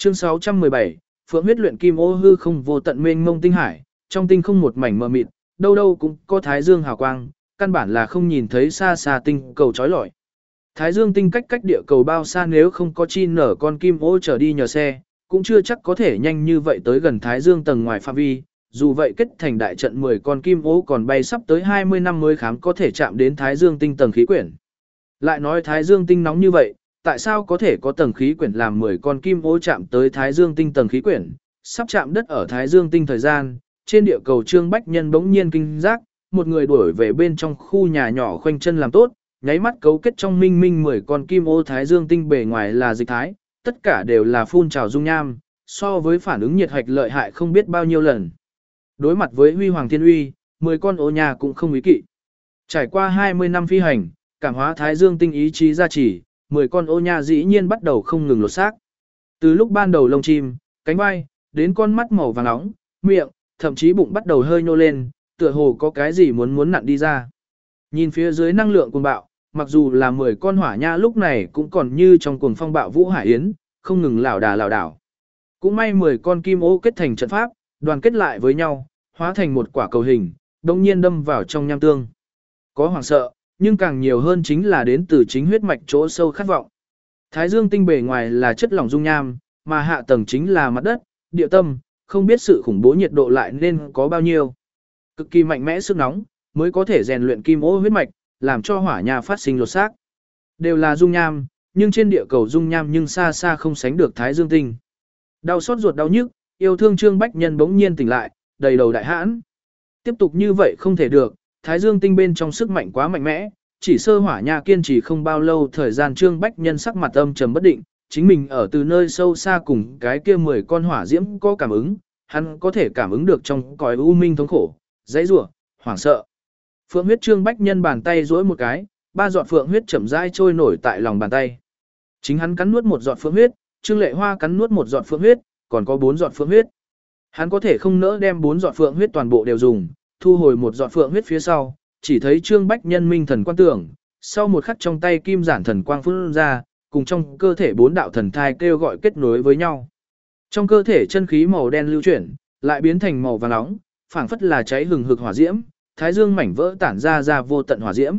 Chương 617, Phượng huyết luyện kim ô hư không vô tận mênh mông tinh hải, trong tinh không một mảnh mờ mịt, đâu đâu cũng có thái dương hào quang, căn bản là không nhìn thấy xa xa tinh cầu chói lọi. Thái dương tinh cách địa cầu bao xa, nếu không có chi nở con kim ô trở đi nhờ xe, cũng chưa chắc có thể nhanh như vậy tới gần thái dương tầng ngoài phạm vi. Dù vậy kết thành đại trận 10 con kim ô còn bay sắp tới 20 năm mới khám có thể chạm đến thái dương tinh tầng khí quyển. Lại nói thái dương tinh nóng như vậy, tại sao có thể có tầng khí quyển làm 10 con kim ô chạm tới thái dương tinh tầng khí quyển, sắp chạm đất ở thái dương tinh thời gian, trên địa cầu Trương Bách Nhân bỗng nhiên kinh giác, một người đuổi về bên trong khu nhà nhỏ khoanh chân làm tốt, nháy mắt cấu kết trong minh minh 10 con kim ô thái dương tinh bề ngoài là dịch thái, tất cả đều là phun trào dung nham, so với phản ứng nhiệt hạch lợi hại không biết bao nhiêu lần. Đối mặt với huy hoàng thiên uy, 10 con ô nhà cũng không ý kỵ. Trải qua 20 năm phi hành, cảm hóa thái dương tinh ý chí gia trì, 10 con ô nha dĩ nhiên bắt đầu không ngừng lột xác. Từ lúc ban đầu lông chim, cánh vai, đến con mắt màu vàng nóng, miệng, thậm chí bụng bắt đầu hơi nhô lên, tựa hồ có cái gì muốn nặn đi ra. Nhìn phía dưới năng lượng cuồng bạo, mặc dù là 10 con hỏa nha lúc này cũng còn như trong cuồng phong bạo vũ hải yến, không ngừng lảo đảo. Cũng may 10 con kim ô kết thành trận pháp, đoàn kết lại với nhau, hóa thành một quả cầu hình, đồng nhiên đâm vào trong nham tương. Có hoảng sợ, nhưng càng nhiều hơn chính là đến từ chính huyết mạch chỗ sâu khát vọng. Thái dương tinh bề ngoài là chất lỏng dung nham, mà hạ tầng chính là mặt đất, địa tâm, không biết sự khủng bố nhiệt độ lại nên có bao nhiêu. Cực kỳ mạnh mẽ sức nóng, mới có thể rèn luyện kim ô huyết mạch, làm cho hỏa nha phát sinh lột xác. Đều là dung nham, nhưng trên địa cầu dung nham nhưng xa xa không sánh được thái dương tinh. Đau xót ruột đau nhức, yêu thương Trương Bách Nhân bỗng nhiên tỉnh lại, đầy đầu đại hãn. Tiếp tục như vậy không thể được, thái dương tinh bên trong sức mạnh quá mạnh mẽ, chỉ sơ hỏa nha kiên trì không bao lâu thời gian Trương Bách Nhân sắc mặt âm trầm bất định, chính mình ở từ nơi sâu xa cùng cái kia 10 con hỏa diễm có cảm ứng, hắn có thể cảm ứng được trong cõi u minh thống khổ, dãy rủa, hoảng sợ. Phượng huyết Trương Bách Nhân bàn tay duỗi một cái, 3 giọt phượng huyết chậm rãi trôi nổi tại lòng bàn tay. Chính hắn cắn nuốt 1 giọt phượng huyết, Trương Lệ Hoa cắn nuốt 1 giọt phượng huyết, còn có 4 giọt phượng huyết. Hắn có thể không nỡ đem 4 giọt phượng huyết toàn bộ đều dùng, thu hồi 1 giọt phượng huyết phía sau, chỉ thấy Trương Bách Nhân minh thần quan tưởng, sau một khắc trong tay kim giản thần quang phun ra, cùng trong cơ thể 4 đạo thần thai kêu gọi kết nối với nhau. Trong cơ thể chân khí màu đen lưu chuyển, lại biến thành màu vàng nóng, phảng phất là cháy hừng hực hỏa diễm, thái dương mảnh vỡ tản ra vô tận hỏa diễm.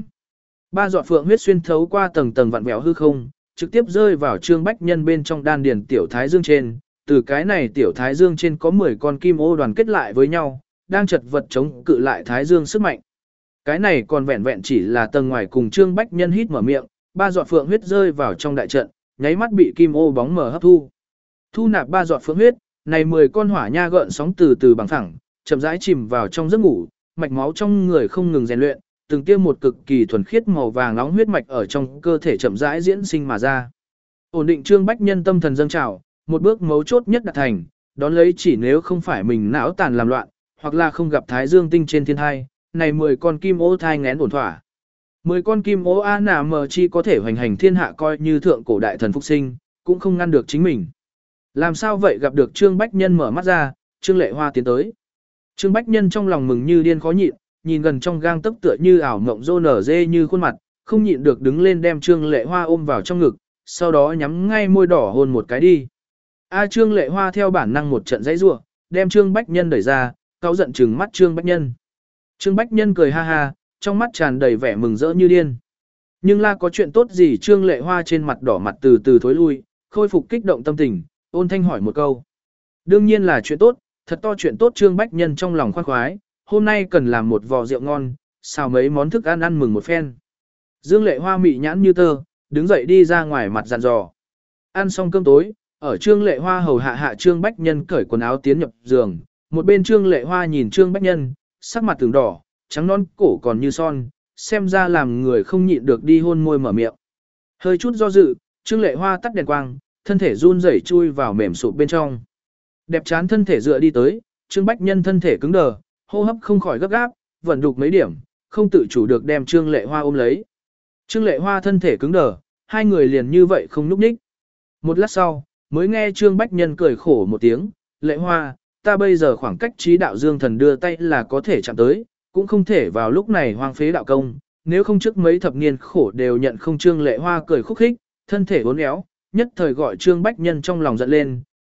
3 giọt phượng huyết xuyên thấu qua tầng tầng vặn vẹo hư không, trực tiếp rơi vào Trương Bách Nhân bên trong đan điền tiểu thái dương trên. Từ cái này tiểu thái dương trên có 10 con kim ô đoàn kết lại với nhau, đang chật vật chống cự lại thái dương sức mạnh. Cái này còn vẹn vẹn chỉ là tầng ngoài cùng Trương Bách Nhân hít mở miệng, 3 giọt phượng huyết rơi vào trong đại trận, nháy mắt bị kim ô bóng mờ hấp thu. Thu nạp 3 giọt phượng huyết, này 10 con hỏa nha gợn sóng từ từ bằng phẳng, chậm rãi chìm vào trong giấc ngủ, mạch máu trong người không ngừng rèn luyện, từng tiêm một cực kỳ thuần khiết màu vàng nóng huyết mạch ở trong cơ thể chậm rãi diễn sinh mà ra. Ổn định Trương Bách Nhân tâm thần dâng trào, một bước mấu chốt nhất đạt thành, đón lấy chỉ nếu không phải mình não tàn làm loạn, hoặc là không gặp thái dương tinh trên thiên thai, này 10 con kim ô thai ngén ổn thỏa. 10 con kim ô a nà mờ chi có thể hoành hành thiên hạ coi như thượng cổ đại thần phục sinh, cũng không ngăn được chính mình. Làm sao vậy? Gặp được Trương Bách Nhân mở mắt ra, Trương Lệ Hoa tiến tới. Trương Bách Nhân trong lòng mừng như điên khó nhịn, nhìn gần trong gang tấc tựa như ảo mộng rô nở dê như khuôn mặt, không nhịn được đứng lên đem Trương Lệ Hoa ôm vào trong ngực, sau đó nhắm ngay môi đỏ hôn một cái đi. Trương Lệ Hoa theo bản năng một trận dãy rủa, đem Trương Bách Nhân đẩy ra, cáu giận trừng mắt Trương Bách Nhân. Trương Bách Nhân cười ha ha, trong mắt tràn đầy vẻ mừng rỡ như điên. Nhưng la có chuyện tốt gì? Trương Lệ Hoa trên mặt đỏ mặt từ từ thối lui, khôi phục kích động tâm tình, ôn thanh hỏi một câu. Đương nhiên là chuyện tốt, thật to chuyện tốt. Trương Bách Nhân trong lòng khoan khoái, hôm nay cần làm một vò rượu ngon, xào mấy món thức ăn ăn mừng một phen. Dương Lệ Hoa mị nhãn như tơ, đứng dậy đi ra ngoài mặt dặn dò. Ăn xong cơm tối, ở Trương Lệ Hoa hầu hạ Trương Bách Nhân cởi quần áo tiến nhập giường, một bên Trương Lệ Hoa nhìn Trương Bách Nhân, sắc mặt từng đỏ, trắng non cổ còn như son, xem ra làm người không nhịn được đi hôn môi mở miệng. Hơi chút do dự, Trương Lệ Hoa tắt đèn quang, thân thể run rẩy chui vào mềm sụp bên trong. Đẹp chán thân thể dựa đi tới, Trương Bách Nhân thân thể cứng đờ, hô hấp không khỏi gấp gáp, vận đục mấy điểm, không tự chủ được đem Trương Lệ Hoa ôm lấy. Trương Lệ Hoa thân thể cứng đờ, hai người liền như vậy không nhúc nhích. Một lát sau, mới nghe Trương Bách Nhân cười khổ một tiếng, Lệ Hoa, ta bây giờ khoảng cách trí đạo dương thần đưa tay là có thể chạm tới, cũng không thể vào lúc này hoang phế đạo công, nếu không trước mấy thập niên khổ đều nhận không. Trương Lệ Hoa cười khúc khích, thân thể uốn éo, nhất thời gọi Trương Bách Nhân trong lòng giận lên,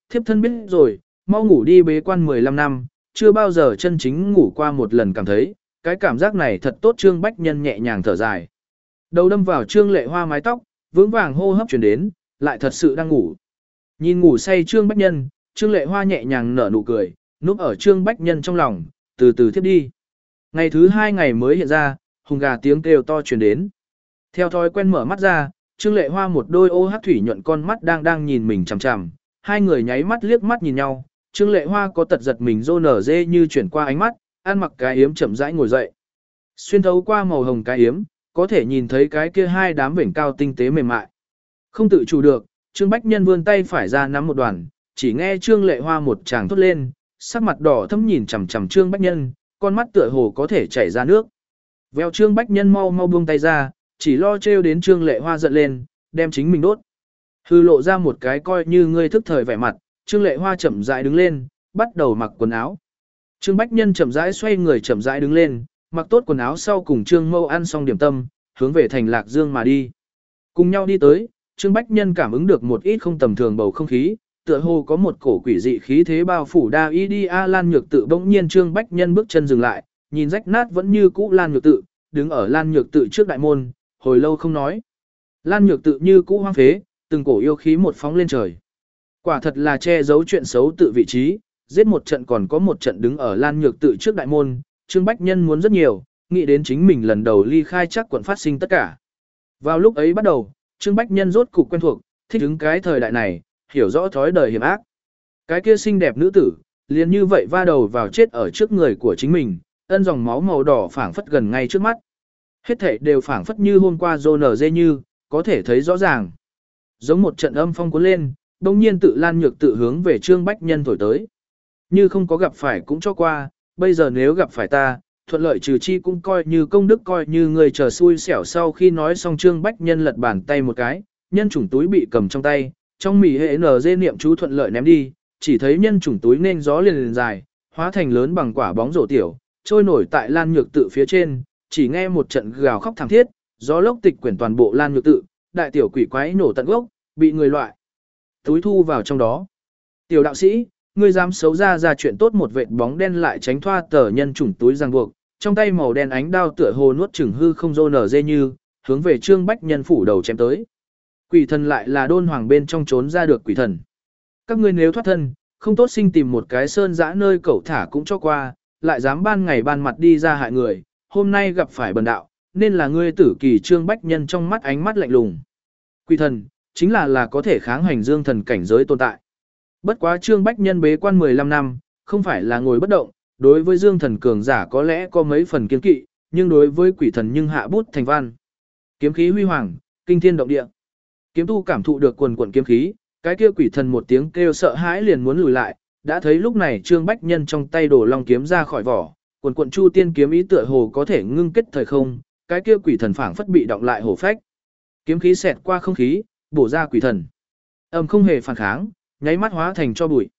thiếp thân biết rồi, mau ngủ đi, bế quan 15 năm, chưa bao giờ chân chính ngủ qua một lần, cảm thấy, cái cảm giác này thật tốt. Trương Bách Nhân nhẹ nhàng thở dài. Đầu đâm vào Trương Lệ Hoa mái tóc, vững vàng hô hấp chuyển đến, lại thật sự đang ngủ. Nhìn ngủ say Trương Bách Nhân, Trương Lệ Hoa nhẹ nhàng nở nụ cười, núp ở Trương Bách Nhân trong lòng, từ từ thiếp đi. Ngày thứ 2 ngày mới hiện ra, hùng gà tiếng kêu to truyền đến. Theo thói quen mở mắt ra, Trương Lệ Hoa một đôi ô hắc thủy nhuận con mắt đang nhìn mình chằm chằm, hai người nháy mắt liếc mắt nhìn nhau, Trương Lệ Hoa có tật giật mình rô nở dê như chuyển qua ánh mắt, ăn mặc cái yếm chậm rãi ngồi dậy. Xuyên thấu qua màu hồng cái yếm, có thể nhìn thấy cái kia hai đám vểnh cao tinh tế mềm mại. Không tự chủ được, Trương Bách Nhân vươn tay phải ra nắm một đoàn, chỉ nghe Trương Lệ Hoa một tràng thốt lên, sắc mặt đỏ thẫm nhìn chằm chằm Trương Bách Nhân, con mắt tựa hồ có thể chảy ra nước. Vèo, Trương Bách Nhân mau buông tay ra, chỉ lo trêu đến Trương Lệ Hoa giận lên, đem chính mình đốt. Hư lộ ra một cái coi như ngươi thức thời vẻ mặt, Trương Lệ Hoa chậm rãi đứng lên, bắt đầu mặc quần áo. Trương Bách Nhân chậm rãi xoay người chậm rãi đứng lên, mặc tốt quần áo sau cùng Trương Mâu ăn xong điểm tâm, hướng về thành Lạc Dương mà đi. Cùng nhau đi tới, Trương Bách Nhân cảm ứng được một ít không tầm thường bầu không khí, tựa hồ có một cổ quỷ dị khí thế bao phủ đa y đi a Lan Nhược Tự. Bỗng nhiên Trương Bách Nhân bước chân dừng lại, nhìn rách nát vẫn như cũ Lan Nhược Tự, đứng ở Lan Nhược Tự trước đại môn, hồi lâu không nói. Lan Nhược Tự như cũ hoang phế, từng cổ yêu khí một phóng lên trời. Quả thật là che giấu chuyện xấu tự vị trí, giết một trận còn có một trận đứng ở Lan Nhược Tự trước đại môn, Trương Bách Nhân muốn rất nhiều, nghĩ đến chính mình lần đầu ly khai chắc quận phát sinh tất cả. Vào lúc ấy bắt đầu, Trương Bách Nhân rốt cục quen thuộc, thích ứng cái thời đại này, hiểu rõ thói đời hiểm ác. Cái kia xinh đẹp nữ tử, liền như vậy va đầu vào chết ở trước người của chính mình, ân dòng máu màu đỏ phảng phất gần ngay trước mắt. Hết thảy đều phảng phất như hôm qua rô nở dê như, có thể thấy rõ ràng. Giống một trận âm phong cuốn lên, đồng nhiên tự Lan Nhược Tự hướng về Trương Bách Nhân thổi tới. Như không có gặp phải cũng cho qua, bây giờ nếu gặp phải ta, thuận lợi trừ chi cũng coi như công đức, coi như người chờ xui xẻo. Sau khi nói xong Trương Bách Nhân lật bàn tay một cái, nhân chủng túi bị cầm trong tay, trong mỉ hệ nở dê niệm chú thuận lợi ném đi, chỉ thấy nhân chủng túi nên gió liền dài, hóa thành lớn bằng quả bóng rổ tiểu, trôi nổi tại Lan Nhược Tự phía trên, chỉ nghe một trận gào khóc thảm thiết, gió lốc tịch quyển toàn bộ Lan Nhược Tự, đại tiểu quỷ quái nổ tận gốc, bị người loại túi thu vào trong đó. Tiểu đạo sĩ, ngươi dám xấu ra chuyện tốt, một vệt bóng đen lại tránh thoa tờ nhân chủng túi ràng buộc, trong tay màu đen ánh đao tựa hồ nuốt chửng hư không rô nở dê như, hướng về Trương Bách Nhân phủ đầu chém tới. Quỷ thần lại là đôn hoàng bên trong trốn ra được quỷ thần. Các ngươi nếu thoát thân, không tốt sinh tìm một cái sơn dã nơi cẩu thả cũng cho qua, lại dám ban ngày ban mặt đi ra hại người, hôm nay gặp phải bần đạo, nên là ngươi tử kỳ. Trương Bách Nhân trong mắt ánh mắt lạnh lùng. Quỷ thần, chính là có thể kháng hành dương thần cảnh giới tồn tại. Bất quá Trương Bách Nhân bế quan 15 năm, không phải là ngồi bất động, đối với dương thần cường giả có lẽ có mấy phần kiên kỵ, nhưng đối với quỷ thần nhưng hạ bút thành văn. Kiếm khí huy hoàng, kinh thiên động địa. Kiếm tu cảm thụ được quần quần kiếm khí, cái kia quỷ thần một tiếng kêu sợ hãi liền muốn lùi lại, đã thấy lúc này Trương Bách Nhân trong tay đổ long kiếm ra khỏi vỏ, quần quần chu tiên kiếm ý tựa hồ có thể ngưng kết thời không, cái kia quỷ thần phảng phất bị động lại hổ phách. Kiếm khí xẹt qua không khí, bổ ra quỷ thần. Âm không hề phản kháng, nháy mắt hóa thành cho bụi.